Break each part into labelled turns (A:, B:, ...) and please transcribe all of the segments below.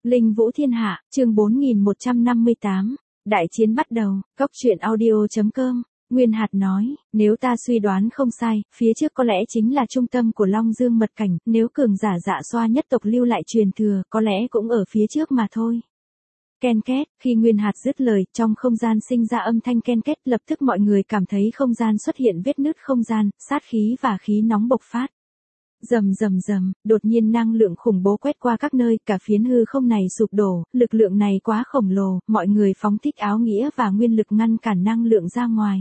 A: Linh Vũ Thiên Hạ, chương 4158, đại chiến bắt đầu, góc truyện audio.com, Nguyên Hạt nói, nếu ta suy đoán không sai, phía trước có lẽ chính là trung tâm của Long Dương mật cảnh, nếu cường giả Dạ Xoa nhất tộc lưu lại truyền thừa, có lẽ cũng ở phía trước mà thôi. Ken két, khi Nguyên Hạt dứt lời, trong không gian sinh ra âm thanh ken két, lập tức mọi người cảm thấy không gian xuất hiện vết nứt không gian, sát khí và khí nóng bộc phát. Rầm rầm rầm, đột nhiên năng lượng khủng bố quét qua các nơi, cả phiến hư không này sụp đổ, lực lượng này quá khổng lồ, mọi người phóng thích áo nghĩa và nguyên lực ngăn cản năng lượng ra ngoài.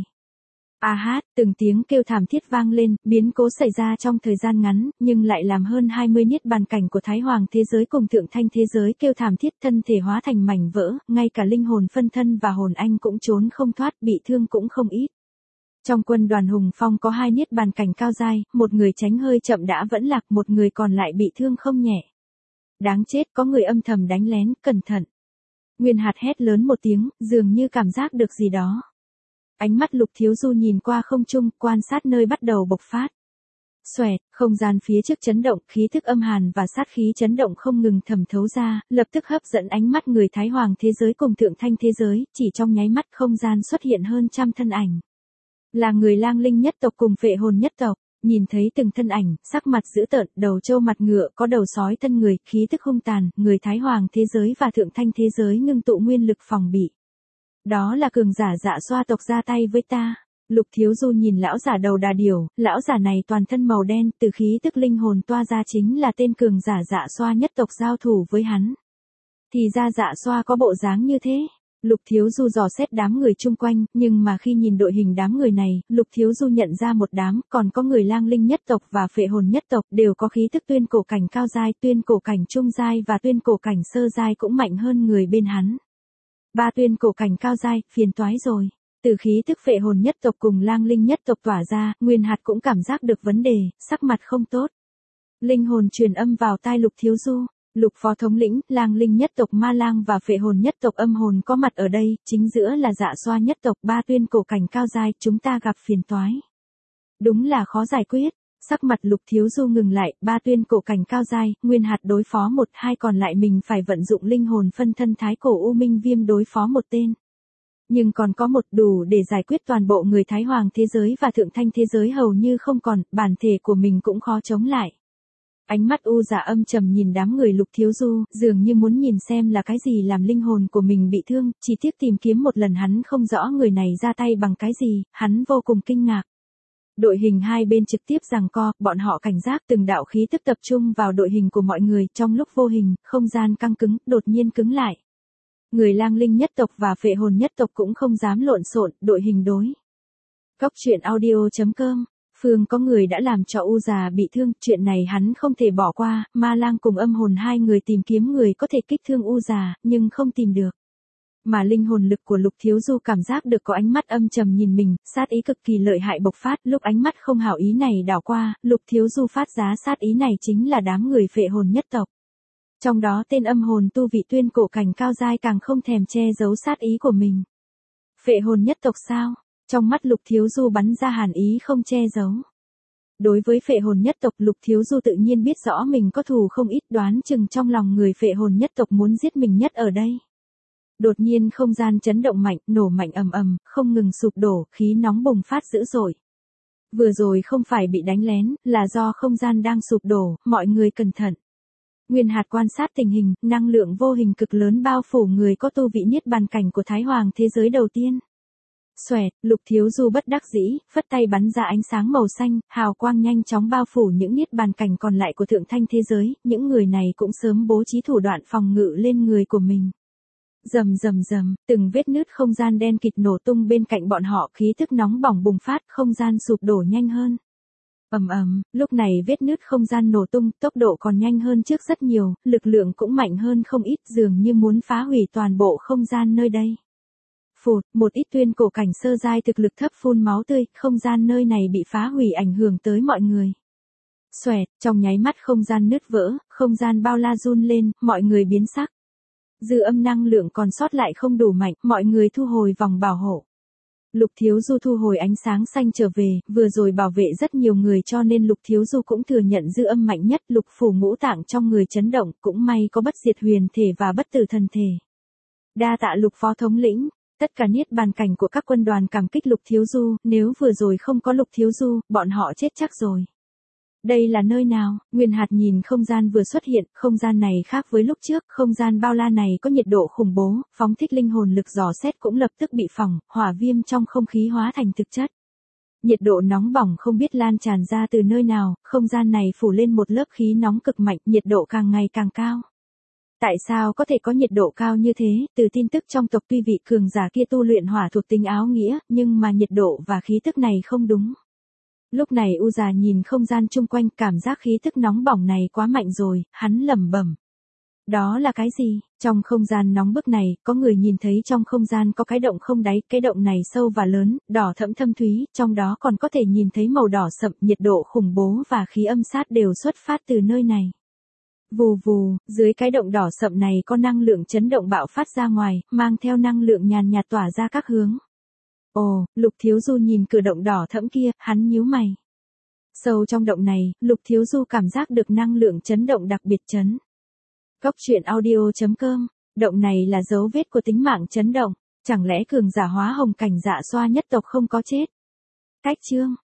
A: A hát, từng tiếng kêu thảm thiết vang lên, biến cố xảy ra trong thời gian ngắn, nhưng lại làm hơn 20 niết bàn cảnh của Thái Hoàng thế giới cùng Thượng Thanh thế giới kêu thảm thiết, thân thể hóa thành mảnh vỡ, ngay cả linh hồn phân thân và hồn anh cũng trốn không thoát, bị thương cũng không ít. Trong quân đoàn Hùng Phong có 2 niết bàn cảnh cao giai, một người tránh hơi chậm đã vẫn lạc, một người còn lại bị thương không nhẹ. Đáng chết, có người âm thầm đánh lén, cẩn thận. Nguyên Hạt hét lớn một tiếng, dường như cảm giác được gì đó. Ánh mắt Lục Thiếu Du nhìn qua không trung, quan sát nơi bắt đầu bộc phát. Xoẹt, không gian phía trước chấn động, khí thức âm hàn và sát khí chấn động không ngừng thẩm thấu ra, lập tức hấp dẫn ánh mắt người Thái Hoàng thế giới cùng Thượng Thanh thế giới, chỉ trong nháy mắt không gian xuất hiện hơn trăm thân ảnh. Là người Lang Linh nhất tộc cùng Phệ Hồn nhất tộc, nhìn thấy từng thân ảnh, sắc mặt dữ tợn, đầu trâu mặt ngựa, có đầu sói thân người, khí tức hung tàn, người Thái Hoàng thế giới và Thượng Thanh thế giới ngưng tụ nguyên lực phòng bị. Đó là cường giả Dạ Xoa tộc ra tay với ta. Lục Thiếu Du nhìn lão giả đầu đà điểu, lão giả này toàn thân màu đen, từ khí tức linh hồn toa ra chính là tên cường giả Dạ Xoa nhất tộc giao thủ với hắn. Thì ra Dạ Xoa có bộ dáng như thế. Lục Thiếu Du dò xét đám người chung quanh, nhưng mà khi nhìn đội hình đám người này, Lục Thiếu Du nhận ra một đám, còn có người Lang Linh nhất tộc và Phệ Hồn nhất tộc, đều có khí tức tuyên cổ cảnh cao giai, tuyên cổ cảnh trung giai và tuyên cổ cảnh sơ giai cũng mạnh hơn người bên hắn. Ba tuyên cổ cảnh cao giai, phiền toái rồi. Từ khí tức Phệ Hồn nhất tộc cùng Lang Linh nhất tộc tỏa ra, Nguyên Hạt cũng cảm giác được vấn đề, sắc mặt không tốt. Linh hồn truyền âm vào tai Lục Thiếu Du. Lục phó thống lĩnh, Lang Linh nhất tộc Ma Lang và Phệ Hồn nhất tộc Âm Hồn có mặt ở đây, chính giữa là Dạ Xoa nhất tộc, ba tuyên cổ cảnh cao giai, chúng ta gặp phiền toái. Đúng là khó giải quyết. Sắc mặt Lục Thiếu Du ngừng lại, ba tuyên cổ cảnh cao giai, Nguyên Hạt đối phó một, hai còn lại mình phải vận dụng linh hồn phân thân Thái Cổ U Minh Viêm đối phó một tên. Nhưng còn có một đủ để giải quyết toàn bộ người Thái Hoàng thế giới và Thượng Thanh thế giới hầu như không còn, bản thể của mình cũng khó chống lại. Ánh mắt U Dạ âm trầm nhìn đám người Lục Thiếu Du, dường như muốn nhìn xem là cái gì làm linh hồn của mình bị thương, chỉ tiếc tìm kiếm một lần hắn không rõ người này ra tay bằng cái gì, hắn vô cùng kinh ngạc. Đội hình hai bên trực tiếp giằng co, bọn họ cảnh giác từng đạo khí tức tập trung vào đội hình của mọi người, trong lúc vô hình, không gian căng cứng, đột nhiên cứng lại. Người Lang Linh nhất tộc và Phệ Hồn nhất tộc cũng không dám lộn xộn, đội hình đối. Góc truyện audio.com, Phương có người đã làm cho U Già bị thương, chuyện này hắn không thể bỏ qua, Ma Lang cùng Âm Hồn hai người tìm kiếm người có thể kích thương U Già, nhưng không tìm được. Mà linh hồn lực của Lục Thiếu Du cảm giác được có ánh mắt âm trầm nhìn mình, sát ý cực kỳ lợi hại bộc phát, lúc ánh mắt không hảo ý này đảo qua, Lục Thiếu Du phát giá sát ý này chính là đám người Phệ Hồn nhất tộc. Trong đó tên Âm Hồn tu vị tuyên cổ cảnh cao giai càng không thèm che giấu sát ý của mình. Phệ Hồn nhất tộc sao? Trong mắt Lục Thiếu Du bắn ra hàn ý không che giấu. Đối với Phệ Hồn nhất tộc, Lục Thiếu Du tự nhiên biết rõ mình có thù không ít, đoán chừng trong lòng người Phệ Hồn nhất tộc muốn giết mình nhất ở đây. Đột nhiên không gian chấn động mạnh, nổ mạnh ầm ầm, không ngừng sụp đổ, khí nóng bùng phát dữ dội. Vừa rồi không phải bị đánh lén, là do không gian đang sụp đổ, mọi người cẩn thận. Nguyên Hạt quan sát tình hình, năng lượng vô hình cực lớn bao phủ người có tu vị niết bàn cảnh của Thái Hoàng thế giới đầu tiên. Xoẹt, Lục Thiếu Du bất đắc dĩ, phất tay bắn ra ánh sáng màu xanh, hào quang nhanh chóng bao phủ những niết bàn cảnh còn lại của Thượng Thanh thế giới, những người này cũng sớm bố trí thủ đoạn phòng ngự lên người của mình. Rầm rầm rầm, từng vết nứt không gian đen kịt nổ tung bên cạnh bọn họ, khí tức nóng bỏng bùng phát, không gian sụp đổ nhanh hơn. Ầm ầm, lúc này vết nứt không gian nổ tung, tốc độ còn nhanh hơn trước rất nhiều, lực lượng cũng mạnh hơn không ít, dường như muốn phá hủy toàn bộ không gian nơi đây. Phụt, một ít tuyên cổ cảnh sơ giai thực lực thấp phun máu tươi, không gian nơi này bị phá hủy ảnh hưởng tới mọi người. Xoẹt, trong nháy mắt không gian nứt vỡ, không gian bao la run lên, mọi người biến sắc. Dư âm năng lượng còn sót lại không đủ mạnh, mọi người thu hồi vòng bảo hộ. Lục Thiếu Du thu hồi ánh sáng xanh trở về, vừa rồi bảo vệ rất nhiều người cho nên Lục Thiếu Du cũng thừa nhận dư âm mạnh nhất. Lục phủ ngũ tạng trong người chấn động, cũng may có bất diệt huyền thể và bất tử thần thể. Đa tạ Lục phó thống lĩnh. Tất cả niết bàn cảnh của các quân đoàn cảm kích Lục Thiếu Du, nếu vừa rồi không có Lục Thiếu Du, bọn họ chết chắc rồi. Đây là nơi nào? Nguyên Hạt nhìn không gian vừa xuất hiện, không gian này khác với lúc trước, không gian bao la này có nhiệt độ khủng bố, phóng thích linh hồn lực dò xét cũng lập tức bị phỏng, hỏa viêm trong không khí hóa thành thực chất. Nhiệt độ nóng bỏng không biết lan tràn ra từ nơi nào, không gian này phủ lên một lớp khí nóng cực mạnh, nhiệt độ càng ngày càng cao. Tại sao có thể có nhiệt độ cao như thế? Từ tin tức trong tộc tuy vị cường giả kia tu luyện hỏa thuộc tính áo nghĩa, nhưng mà nhiệt độ và khí tức này không đúng. Lúc này U già nhìn không gian chung quanh, cảm giác khí tức nóng bỏng này quá mạnh rồi, hắn lẩm bẩm. Đó là cái gì? Trong không gian nóng bức này, có người nhìn thấy trong không gian có cái động không đáy, cái động này sâu và lớn, đỏ thẫm thâm thúy, trong đó còn có thể nhìn thấy màu đỏ sậm, nhiệt độ khủng bố và khí âm sát đều xuất phát từ nơi này. Vù vù, dưới cái động đỏ sậm này có năng lượng chấn động bạo phát ra ngoài, mang theo năng lượng nhàn nhạt tỏa ra các hướng. Ồ, Lục Thiếu Du nhìn cửa động đỏ thẫm kia, hắn nhíu mày. Sâu trong động này, Lục Thiếu Du cảm giác được năng lượng chấn động đặc biệt chấn. Cốc truyện audio.com, động này là dấu vết của tính mạng chấn động, chẳng lẽ cường giả hóa hồng cảnh dạ xoa nhất tộc không có chết? Cách chương